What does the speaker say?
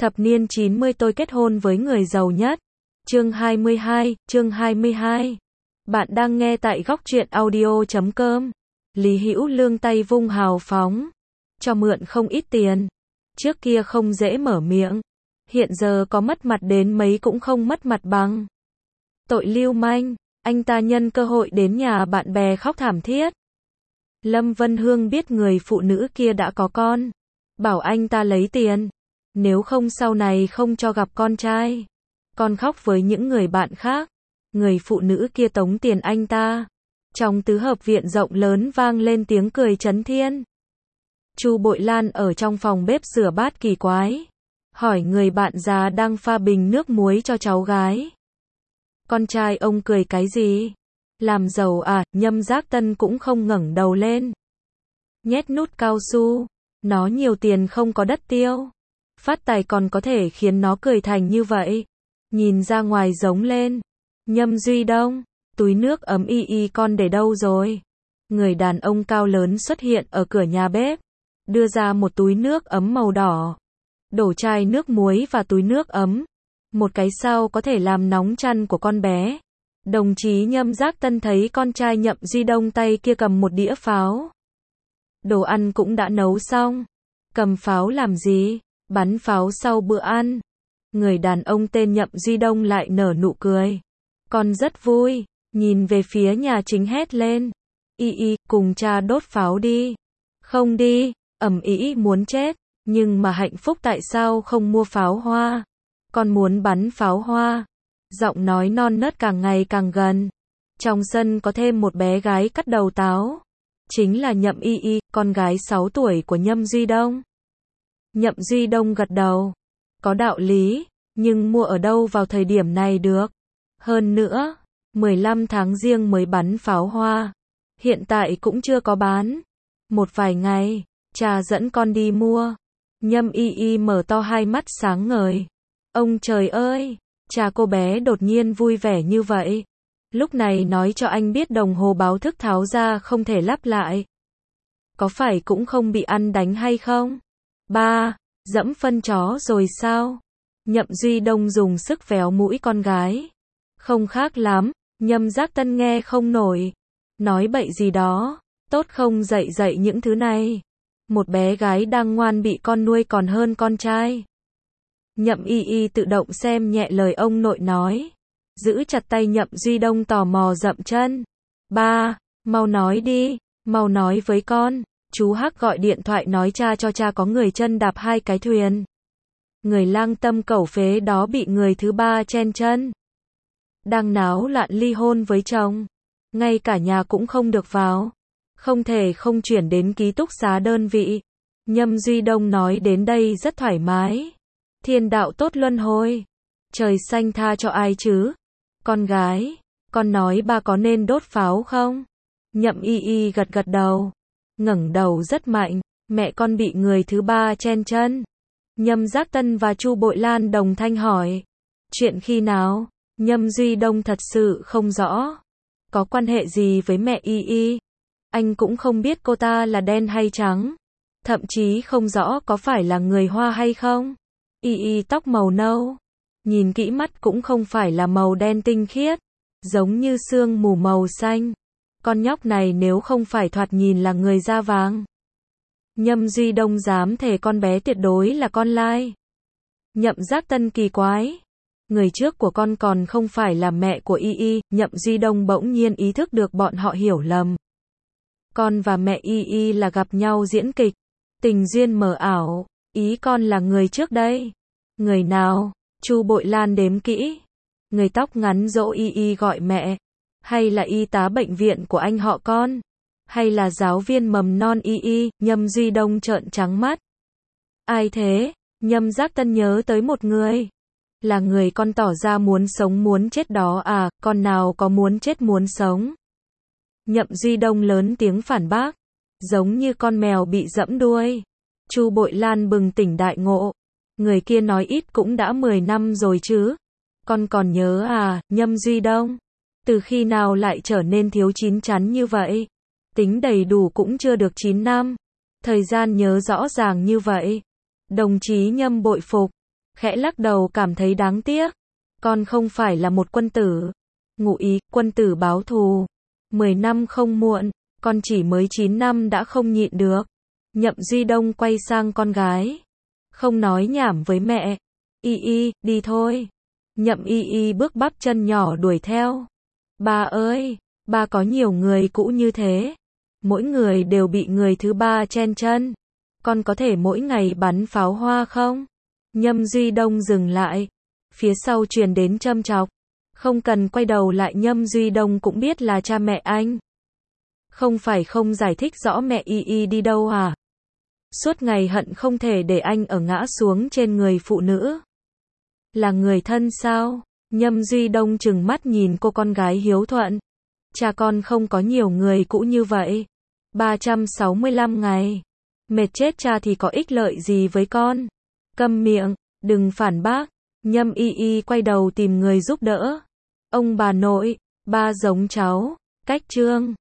Thập niên 90 tôi kết hôn với người giàu nhất. Chương 22. Bạn đang nghe tại góc truyện audio.com. Lý Hữu Lương tay vung hào phóng, cho mượn không ít tiền. Trước kia không dễ mở miệng, hiện giờ có mất mặt đến mấy cũng không mất mặt bằng. Tội lưu manh, anh ta nhân cơ hội đến nhà bạn bè khóc thảm thiết. Lâm Vân Hương biết người phụ nữ kia đã có con, bảo anh ta lấy tiền, nếu không sau này không cho gặp con trai. Con khóc với những người bạn khác, người phụ nữ kia tống tiền anh ta. Trong tứ hợp viện rộng lớn vang lên tiếng cười chấn thiên. Chu Bội Lan ở trong phòng bếp rửa bát kỳ quái, hỏi người bạn già đang pha bình nước muối cho cháu gái. Con trai ông cười cái gì? Làm giàu à? Nhâm Giác Tân cũng không ngẩng đầu lên. Nhét nút cao su, nó nhiều tiền không có đất tiêu. Phát tài còn có thể khiến nó cười thành như vậy. Nhìn ra ngoài giống lên. Nhâm Duy Đông, túi nước ấm y con để đâu rồi? Người đàn ông cao lớn xuất hiện ở cửa nhà bếp, đưa ra một túi nước ấm màu đỏ. Đổ chai nước muối và túi nước ấm. Một cái sao có thể làm nóng chăn của con bé. Đồng chí Nhâm Giác Tân thấy con trai Nhậm Duy Đông tay kia cầm một đĩa pháo. Đồ ăn cũng đã nấu xong. Cầm pháo làm gì? Bắn pháo sau bữa ăn. Người đàn ông tên Nhậm Duy Đông lại nở nụ cười. Con rất vui, nhìn về phía nhà chính hét lên. Cùng cha đốt pháo đi. Không đi, ầm ĩ muốn chết. Nhưng mà hạnh phúc tại sao không mua pháo hoa? Con muốn bắn pháo hoa. Giọng nói non nớt càng ngày càng gần. Trong sân có thêm một bé gái cắt đầu táo. Chính là Nhậm con gái 6 tuổi của Nhâm Duy Đông. Nhậm Duy Đông gật đầu. Có đạo lý, nhưng mua ở đâu vào thời điểm này được? Hơn nữa, 15 tháng Giêng mới bắn pháo hoa. Hiện tại cũng chưa có bán. Một vài ngày, cha dẫn con đi mua. Nhâm mở to hai mắt sáng ngời. Ông trời ơi, cha cô bé đột nhiên vui vẻ như vậy. Lúc này nói cho anh biết đồng hồ báo thức tháo ra không thể lắp lại. Có phải cũng không bị ăn đánh hay không? Ba, dẫm phân chó rồi sao? Nhậm Duy Đông dùng sức véo mũi con gái. Không khác lắm, Nhâm Giác Tân nghe không nổi. Nói bậy gì đó, tốt không dạy những thứ này. Một bé gái đang ngoan bị con nuôi còn hơn con trai. Nhậm tự động xem nhẹ lời ông nội nói. Giữ chặt tay Nhậm Duy Đông tò mò dậm chân. Ba, mau nói đi, mau nói với con. Chú Hắc gọi điện thoại nói cha cho cha có người chân đạp 2 cái thuyền. Người lang tâm cẩu phế đó bị người thứ ba chen chân. Đang náo loạn ly hôn với chồng. Ngay cả nhà cũng không được vào. Không thể không chuyển đến ký túc xá đơn vị. Nhâm Duy Đông nói đến đây rất thoải mái. Thiên đạo tốt luân hồi. Trời xanh tha cho ai chứ? Con gái, con nói ba có nên đốt pháo không? Nhậm gật đầu. Ngẩng đầu rất mạnh. Mẹ con bị người thứ ba chen chân. Nhâm Giác Tân và Chu Bội Lan đồng thanh hỏi. Chuyện khi nào? Nhâm Duy Đông thật sự không rõ. Có quan hệ gì với mẹ Anh cũng không biết cô ta là đen hay trắng. Thậm chí không rõ có phải là người Hoa hay không. Tóc màu nâu. Nhìn kỹ mắt cũng không phải là màu đen tinh khiết. Giống như sương mù màu xanh. Con nhóc này nếu không phải thoạt nhìn là người da vàng. Nhâm Duy Đông dám thề con bé tuyệt đối là con lai. Nhậm Giác Tân kỳ quái. Người trước của con còn không phải là mẹ của Nhậm Duy Đông bỗng nhiên ý thức được bọn họ hiểu lầm. Con và mẹ là gặp nhau diễn kịch. Tình duyên mờ ảo. Ý con là người trước đây. Người nào? Chu Bội Lan đếm kỹ. Người tóc ngắn dỗ gọi mẹ. Hay là y tá bệnh viện của anh họ con? Hay là giáo viên mầm non Nhâm Duy Đông trợn trắng mắt. Ai thế? Nhâm Giác Tân nhớ tới một người. Là người con tỏ ra muốn sống muốn chết đó à, con nào có muốn chết muốn sống. Nhậm Duy Đông lớn tiếng phản bác. Giống như con mèo bị dẫm đuôi. Chu Bội Lan bừng tỉnh đại ngộ. Người kia nói ít cũng đã 10 năm rồi chứ. Con còn nhớ à, Nhâm Duy Đông. Từ khi nào lại trở nên thiếu chín chắn như vậy? Tính đầy đủ cũng chưa được 9 năm. Thời gian nhớ rõ ràng như vậy. Đồng chí Nhâm bội phục. khẽ lắc đầu cảm thấy đáng tiếc. Con không phải là một quân tử. Ngụ ý, quân tử báo thù. 10 năm không muộn, con chỉ mới 9 năm đã không nhịn được. Nhậm Duy Đông quay sang con gái. Không nói nhảm với mẹ. Y Y, đi thôi. Nhậm Y Y bước bắp chân nhỏ đuổi theo. Ba ơi, ba có nhiều người cũ như thế. Mỗi người đều bị người thứ ba chen chân. Con có thể mỗi ngày bắn pháo hoa không? Nhâm Duy Đông dừng lại. Phía sau truyền đến châm chọc. Không cần quay đầu lại, Nhâm Duy Đông cũng biết là cha mẹ anh. Không phải không giải thích rõ mẹ Y Y đi đâu à? Suốt ngày hận không thể để anh ở ngã xuống trên người phụ nữ. Là người thân sao? Nhâm Duy Đông trừng mắt nhìn cô con gái hiếu thuận. Cha con không có nhiều người cũ như vậy. 365 ngày. Mệt chết cha thì có ích lợi gì với con? Câm miệng, đừng phản bác. Nhâm Y Y quay đầu tìm người giúp đỡ. Ông bà nội, ba giống cháu. Cách Trương.